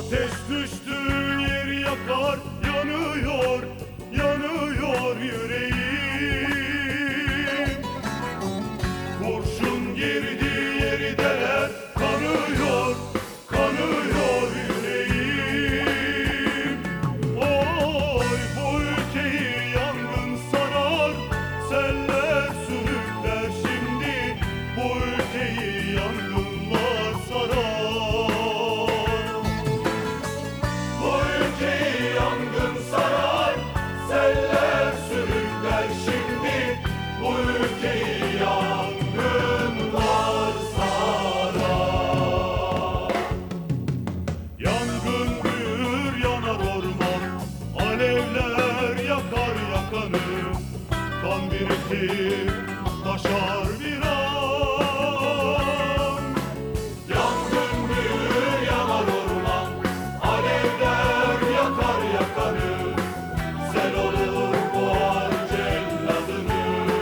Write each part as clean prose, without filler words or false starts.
Ateş düştüğü yeri yakar, yanıyor, yanıyor yüreğim. Kurşun girdiği yeri deler, kanıyor, kanıyor yüreğim. Oy bu ülkeyi yangın sarar, seller sürükler şimdi. Bu ülkeyi yangınlar sarar. Bu ülkeyi yangın sarar, seller sürükler şimdi. Bu ülkeyi yangınlar sarar. Yangın büyür, yanar orman, alevler yakar yakanı. Kan birikir, taşar bir an. Yangın büyür, yanar orman, alevler yakar yakanı. Sel olur boğar celladını.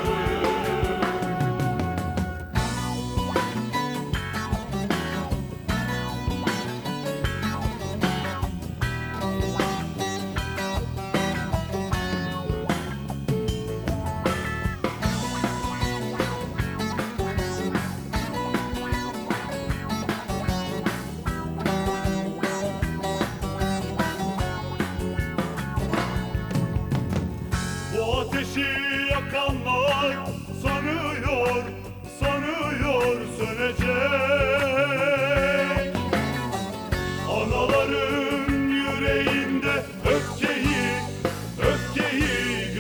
Bu ateşi yakanlar sanıyor, sanıyor sönecek. Anaların yüreğinde öfkeyi, öfkeyi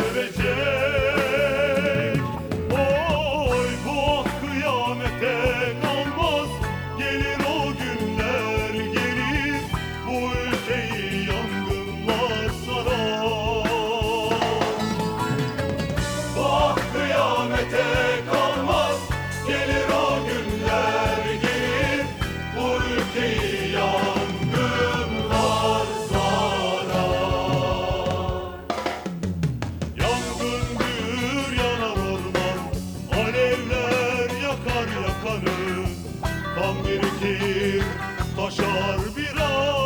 görecek. Oy bu kıyamete kalmaz, gelir o günler gelir. Bu ülkeyi yangınlar sarar. Bak kıyamete kalmaz, gelir o günler gelir. Bu ülkeyi yangınlar sarar. Yangın büyür, yanar orman, alevler yakar yakanı. Kan birikir, taşar bir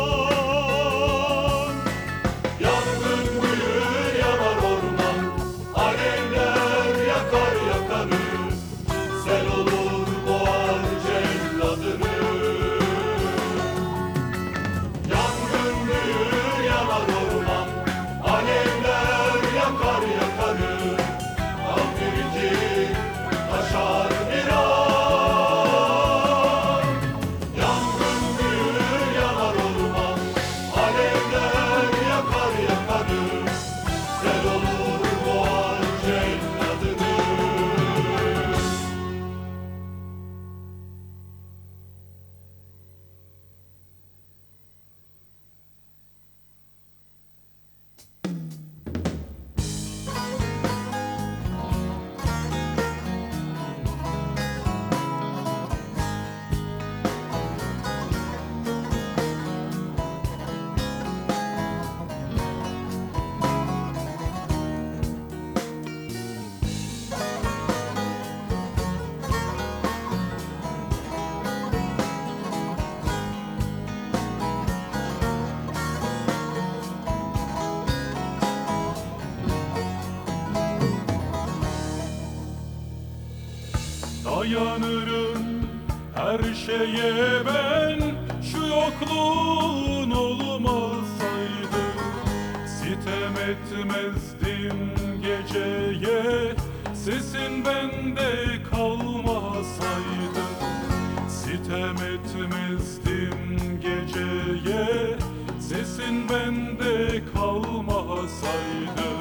an. Yangın büyür, yanar orman, alevler yakar yakanı. Sel olur boğar celladını. Yangın büyür, yanar orman, alevler yakar yakanı. Kan birikir, taşar bir an. Yangın büyür, yanar orman, alevler yakar yakanı. Sel olur boğar celladını. Dayanırım her şeye ben, şu yokluğun olmasaydı. Sitem etmezdim geceye, sesin bende kalmasaydı. Sitem etmezdim geceye, sesin bende kalmasaydı.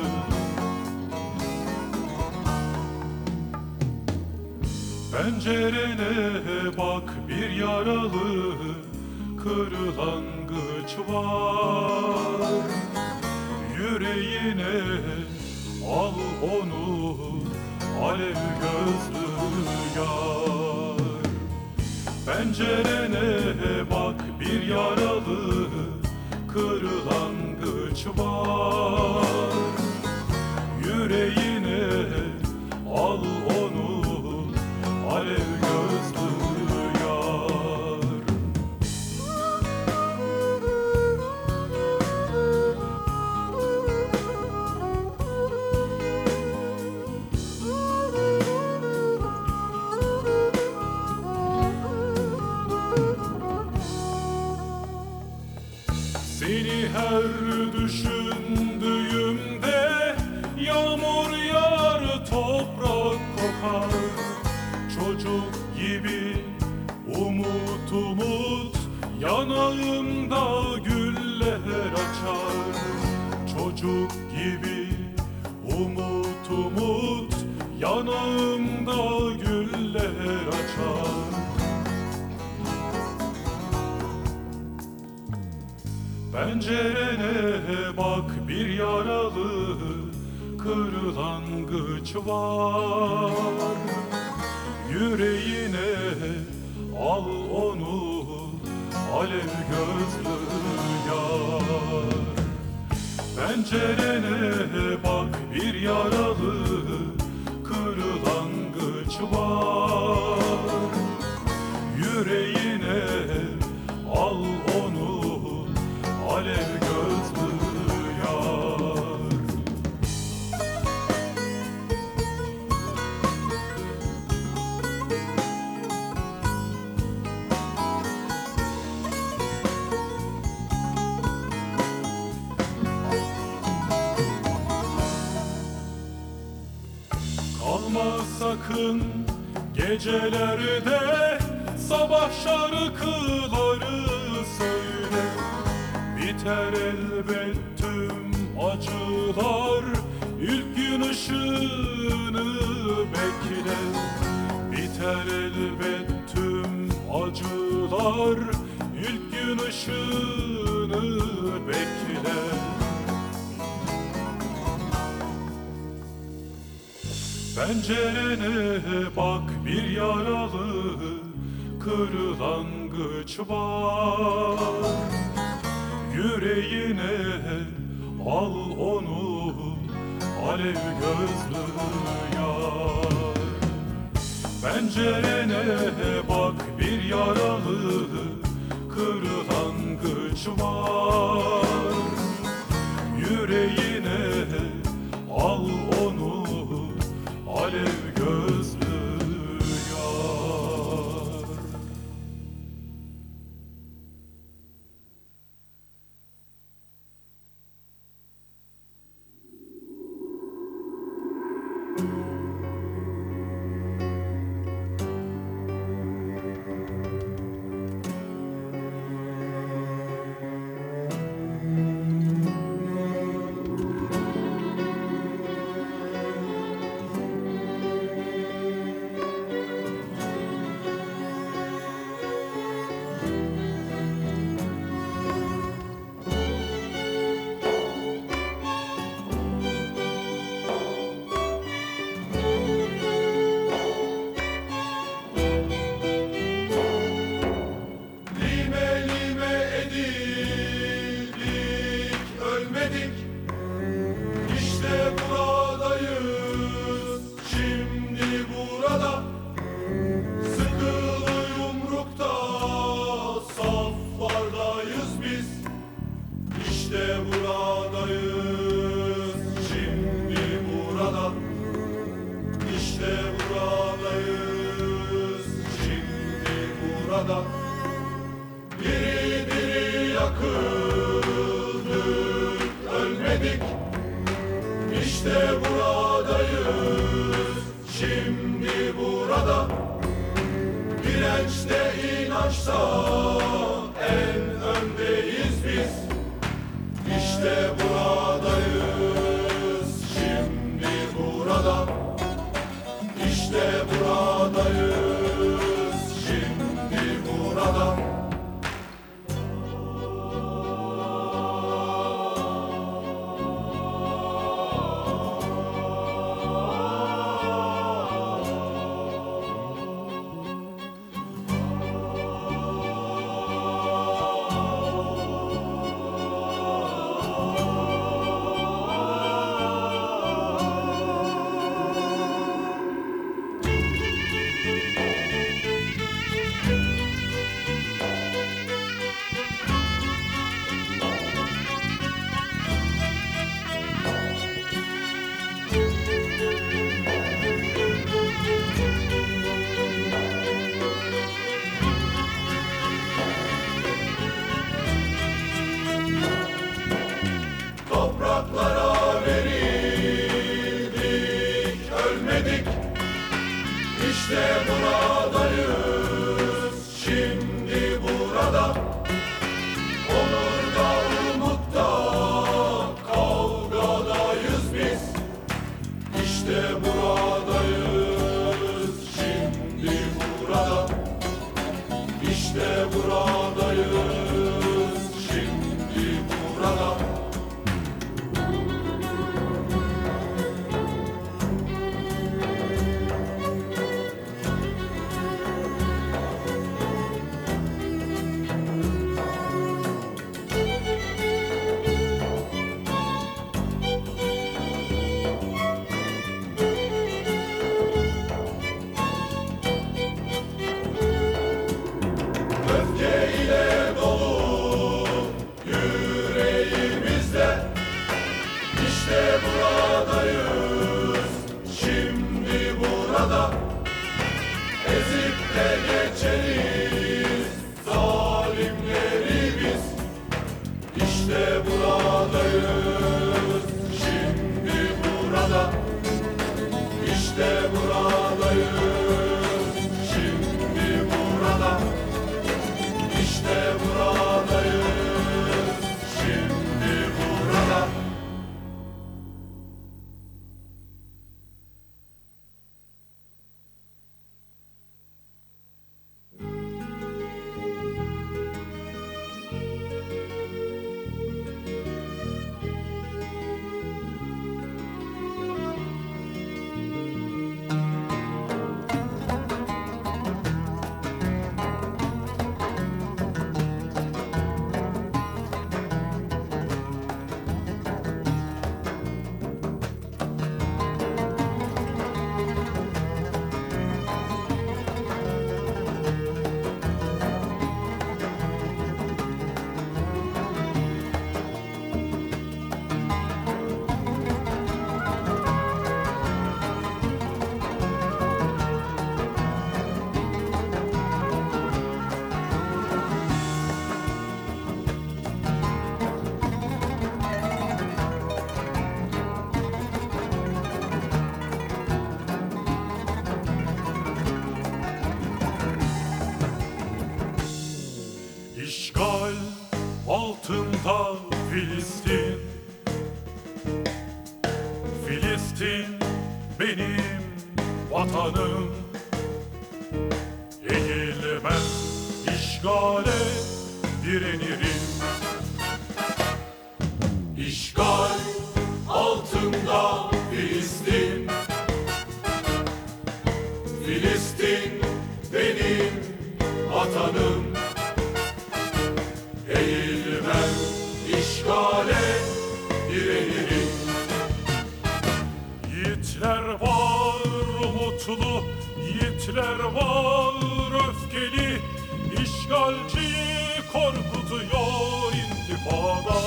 Pencerene bak, bir yaralı kırlangıç var. Yüreğine al onu, alev gözlü yar. Pencerene bak, bir yaralı kırlangıç var. Yüreğine al onu, alev gözlü yar. çocuk gibi umut umut yanımda güller açar. Pencerene bak, bir yaralı kırlangıç var. Yüreğine al onu, alev gözlü yar. Pencerene bak, bir yaralı kırlangıç var. Yüreğine al onu, alev gözlü yar. Kalma sakın gecelerde, sabah şarkıları söyle. Biter elbet tüm acılar, ilk gün ışığını bekle. Biter elbet tüm acılar, ilk gün ışığını bekle. Pencerene bak, bir yaralı kırlangıç var. Yüreğine al onu, alev gözlü yar. Pencerene bak, bir yaralı kırlangıç var. Yüreğine al onu, alev gözlü yar. İşte buradayız, şimdi burada. Dirençte, inançta en öndeyiz biz. İşte buradayız, şimdi burada. İşte buradayız, şimdi burada. Topraklara verildik, ölmedik. İşte buradayız, şimdi burada. Onurda, umutta kavga ele geçeriz zalimleri biz. İşte buradayız, şimdi burada. İşte buradayız, şimdi burada. İşte buradayız, şimdi burada. İşgal altında Filistin. Filistin benim vatanım. Eğilmem işgale, direnirim. İşgal altında Filistin. Filistin benim vatanım. Eğilmem işgale, direnirim. Yiğitler var umutlu, yiğitler var öfkeli. İşgalciyi korkutuyor intifada.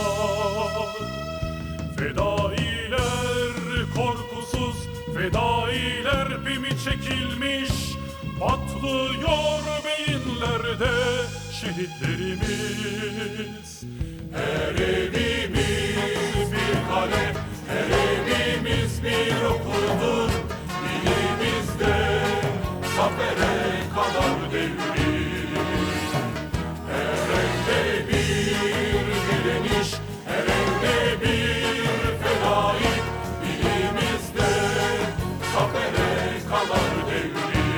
Fedailer korkusuz, fedailer pimi çekilmiş. Patlıyor beyinlerde şehitlerimiz. Her evimiz bir kale, her evimiz bir okuldur. Dilimizde zafere kadar devrim. Her evde bir direniş, her evde bir fedai. Dilimizde zafere kadar devrim.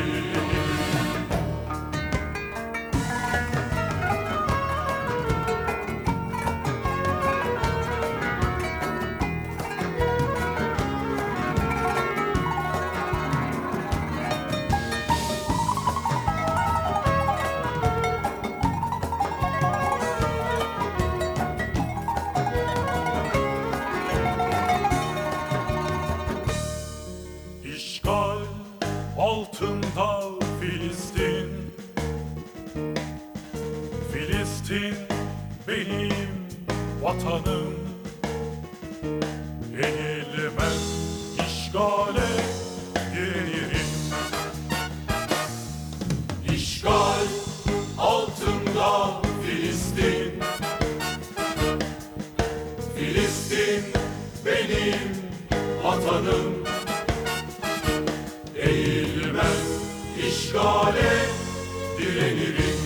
İşgal altında Filistin. Filistin benim vatanım. Eğilmem işgale, direnirim. İşgal altında Filistin. Filistin benim vatanım. Eğilmem işgale, direnirim.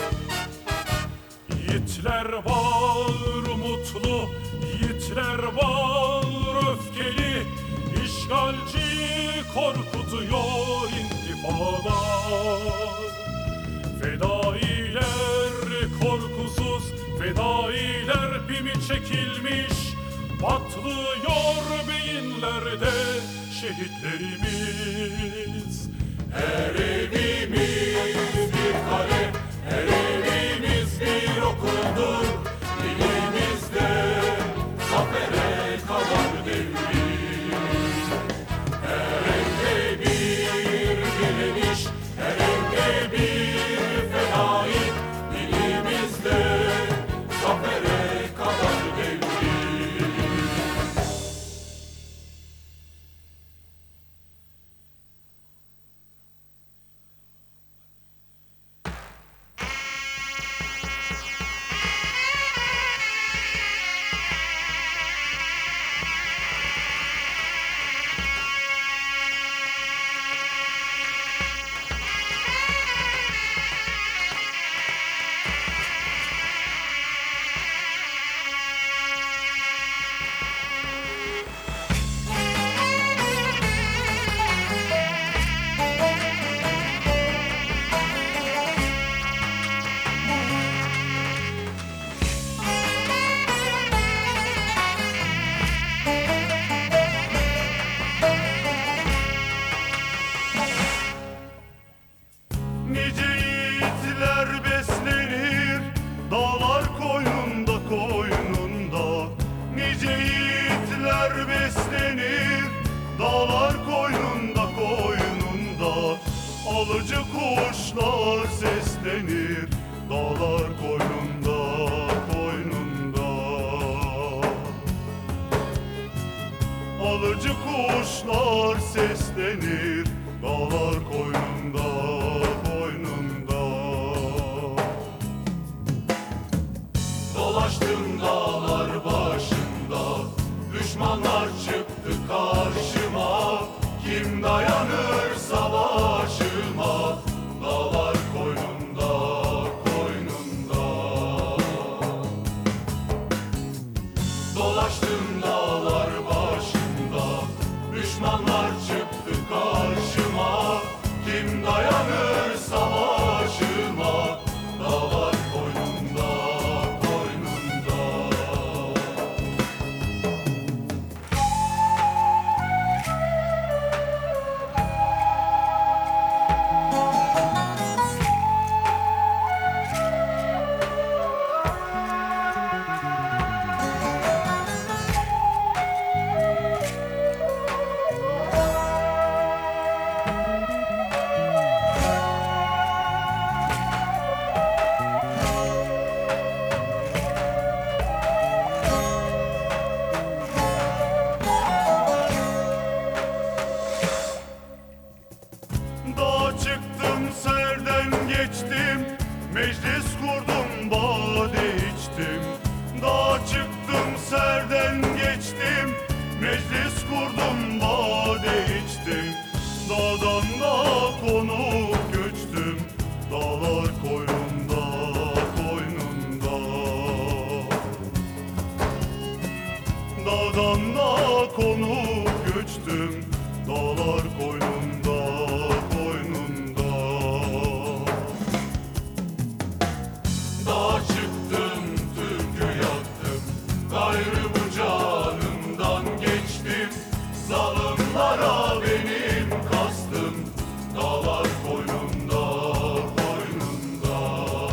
Yiğitler var umutlu, yiğitler var öfkeli. İşgalciyi korkutuyor intifada. Fedailer korkusuz, fedailer pimi çekilmiş. Patlıyor beyinlerde şehitlerimiz. Her evimiz bir kale, her evimiz bir okuldur. Dilimizde zafere kadar devrim. Her evde bir direniş, her evde bir fedai. Dilimizde zafere kadar devrim. Nice yiğitler beslenir dağlar koynunda koynunda. Nice yiğitler beslenir dağlar koynunda koynunda. Alıcı kuşlar seslenir dağlar koynunda koynunda. Alıcı kuşlar seslenir dağlar koynunda koynunda. Dolaştım dağlar başında, düşmanlar çıktı karşıma. Kim dayanır savaşıma, dağlar koynunda koynunda. Dolaştım dağlar başında, düşmanlar çıktı karşıma. Kim dayanır savaşıma, dağlar koynunda koynunda. Dağa çıktım serden geçtim, meclis kurdum bade içtim. Dağa çıktım serden geçtim, meclis kurdum bade içtim. Dağdan dağa konup göçtüm, dağlar koynunda koynunda. Dağdan dağa konup göçtüm, dağlar koynunda koynunda. Dağa çıktım, türkü yaktım, gayrı bu canımdan geçtim. Zalimlara benim kastım, dağlar koynunda koynunda.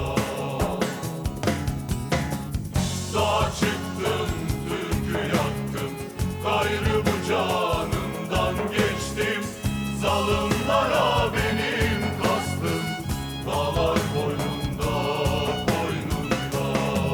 Dağa çıktım, türkü yaktım, gayrı bu canımdan geçtim. Zalimlara benim kastım, dağlar koynunda koynunda.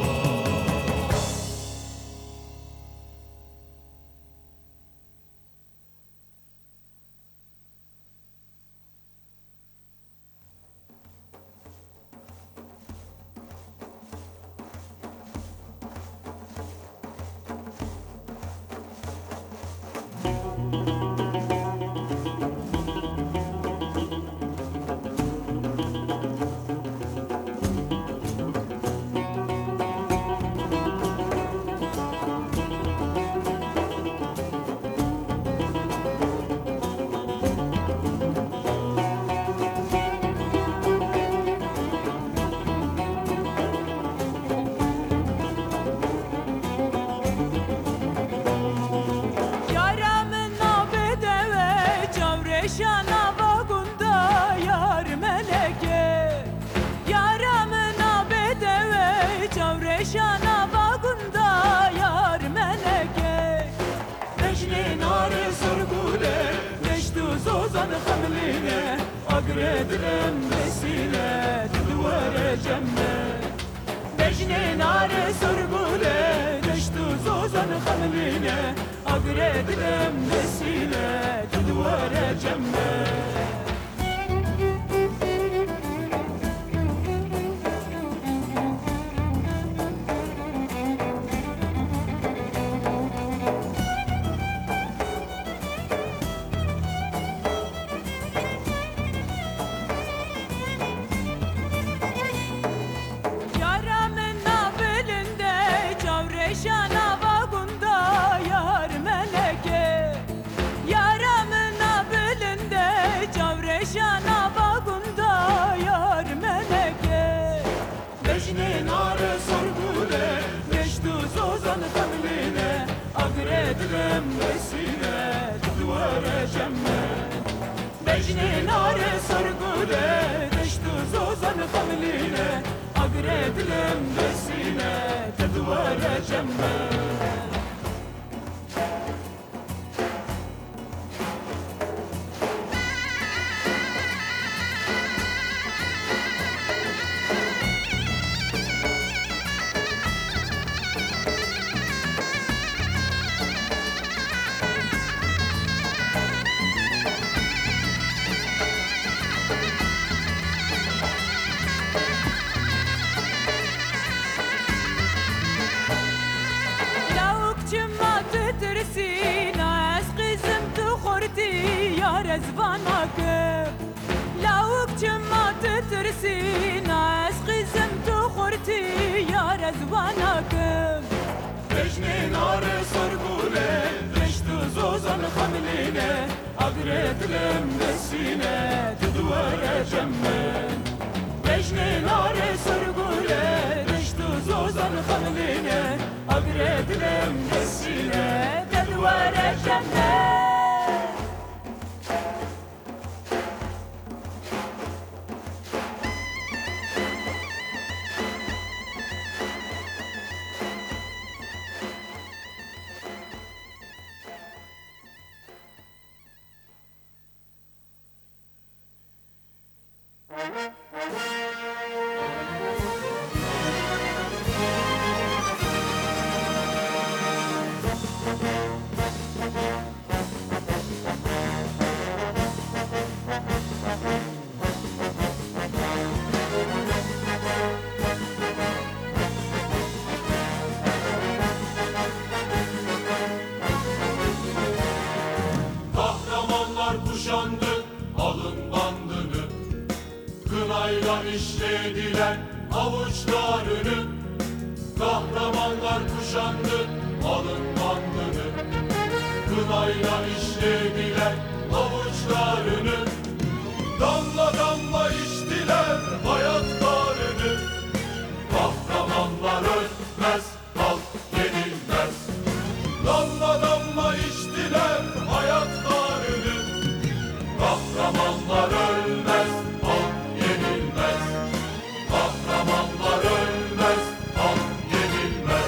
Yaramın abedeve çavreşana bagunda yar meleke. Yaramın abedeve çavreşana bagunda yar meleke. Necli nare sorgule neştu zozan hamline. Agredrem vesile duvare cemme. Necli nare sorgule neştu zozan hamline. Agredrem vesile duvare cemme. Yaramın belinde çavreşana bagunda yar meleke. Yaramın belinde vereceğim ben. Lavukçuma tütürsün az kızım tuğurti yar ezvanakım. Lavukçuma tütürsün az kızım tuğurti yar ezvanakım. Vecnin arı sorgule Reştu zozan hamline Agretlem desine Tudu vereceğim ben Vecnin arı sorgule reştu zozan hamline agredlem desine tedvare cennet. Kahramanlar kuşandı alın bandını Kınayla işlediler avuçlarını Kahramanlar kuşandı alın bandını Kınayla işlediler avuçlarını Damla damla içtiler hayatlarını Kahramanlar ölmez, halk yenilmez Damla damla içtiler hayatlarını Kahramanlar ölmez, halk yenilmez Kahramanlar ölmez, halk yenilmez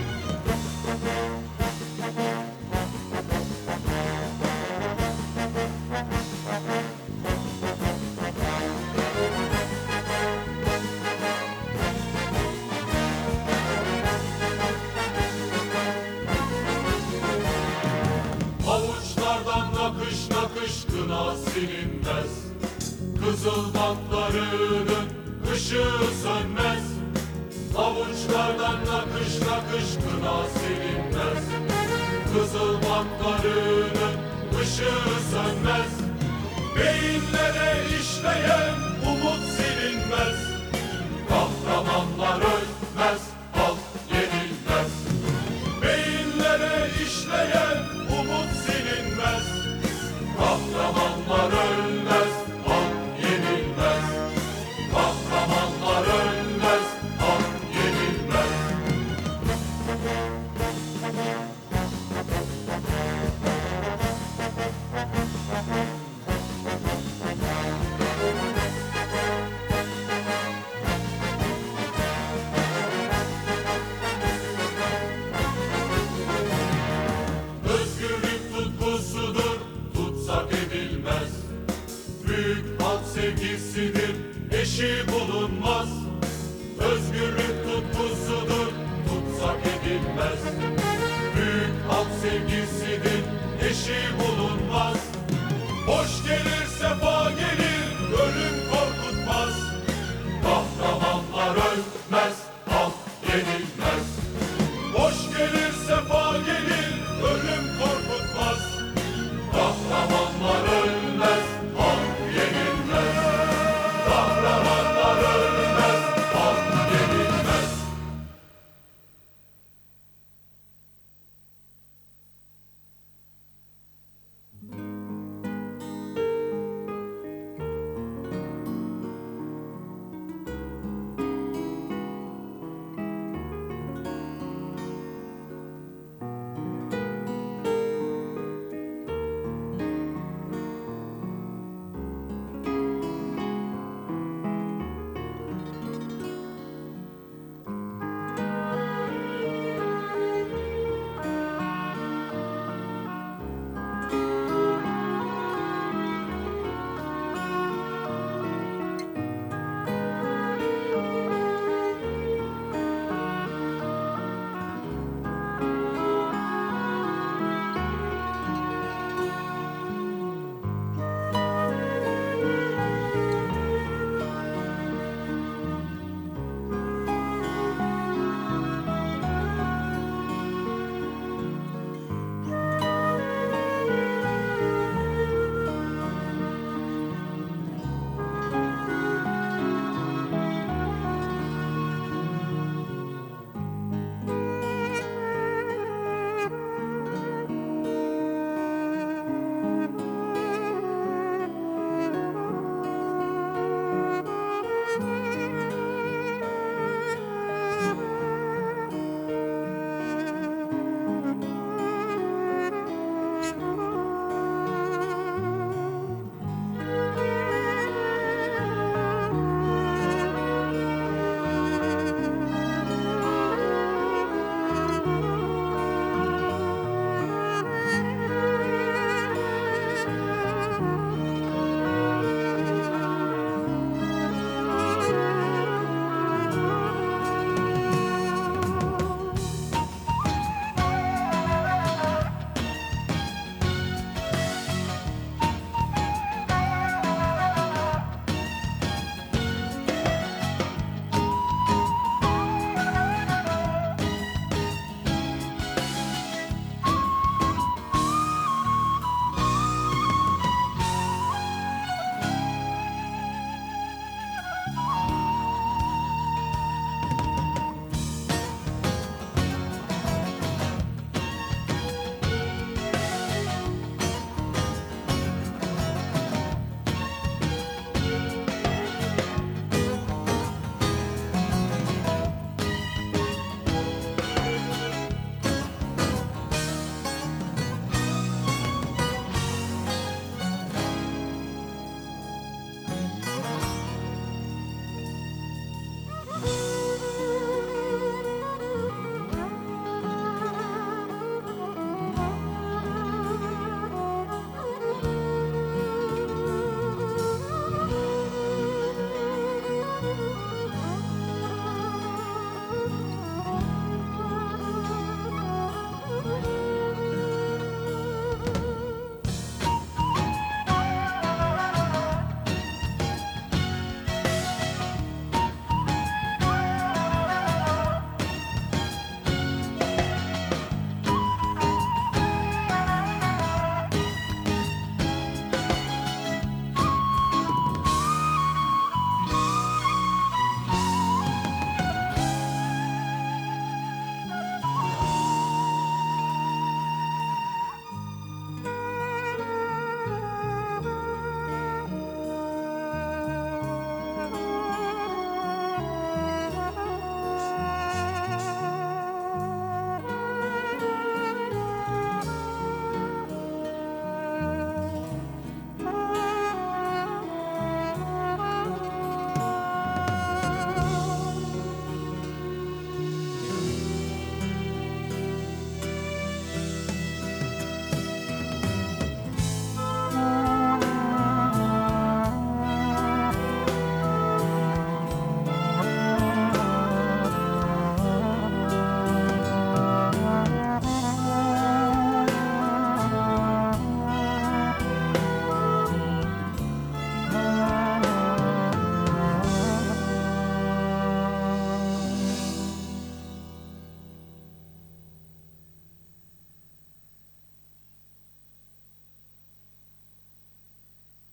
Avuçlardan nakış nakış kına silinmez Kızıl bantlarının ışığı sönmez Avuçlardan nakış nakış kına silinmez Kızıl bantlarının ışığı sönmez Beyinlere işleyen umut silinmez Kahramanlar ölmez, halk yenilmez Beyinlere işleyen umut silinmez Kahramanlar ölmez, halk yenilmez Kahramanlar ölmez, halk yenilmez Özgürlük tutkusudur, tutsak edilmez Büyük halk sevgisidir, eşi bulunmaz Özgürlük tutkusudur, tutsak edilmez Büyük halk sevgisidir, eşi bulunmaz